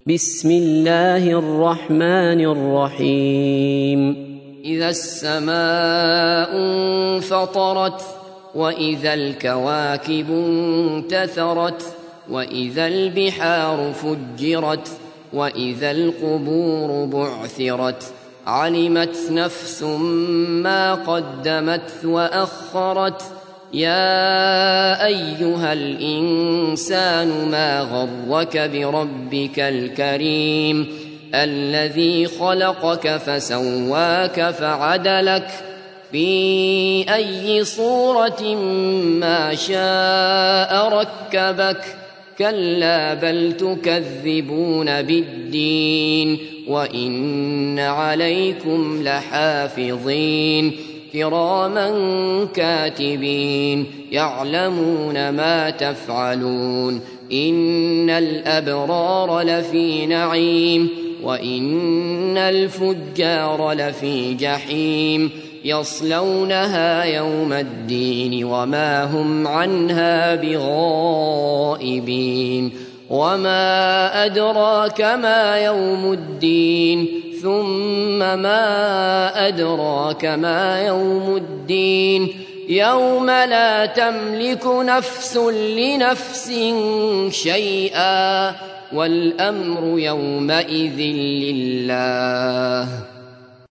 بسم الله الرحمن الرحيم. إذا السماء انفطرت وإذا الكواكب انتثرت وإذا البحار فجرت وإذا القبور بعثرت علمت نفس ما قدمت وأخرت يا أيها الإنسان ما غرك بربك الكريم الذي خلقك فسواك فعدلك في أي صورة ما شاء ركبك كلا بل تكذبون بالدين وإن عليكم لحافظين كراما كاتبين يعلمون ما تفعلون إن الأبرار لفي نعيم وإن الفجار لفي جحيم يصلونها يوم الدين وما هم عنها بغائبين وما أدراك ما يوم الدين ثم ما أدراك ما يوم الدين يوم لا تملك نفس لنفس شيئا والأمر يومئذ لله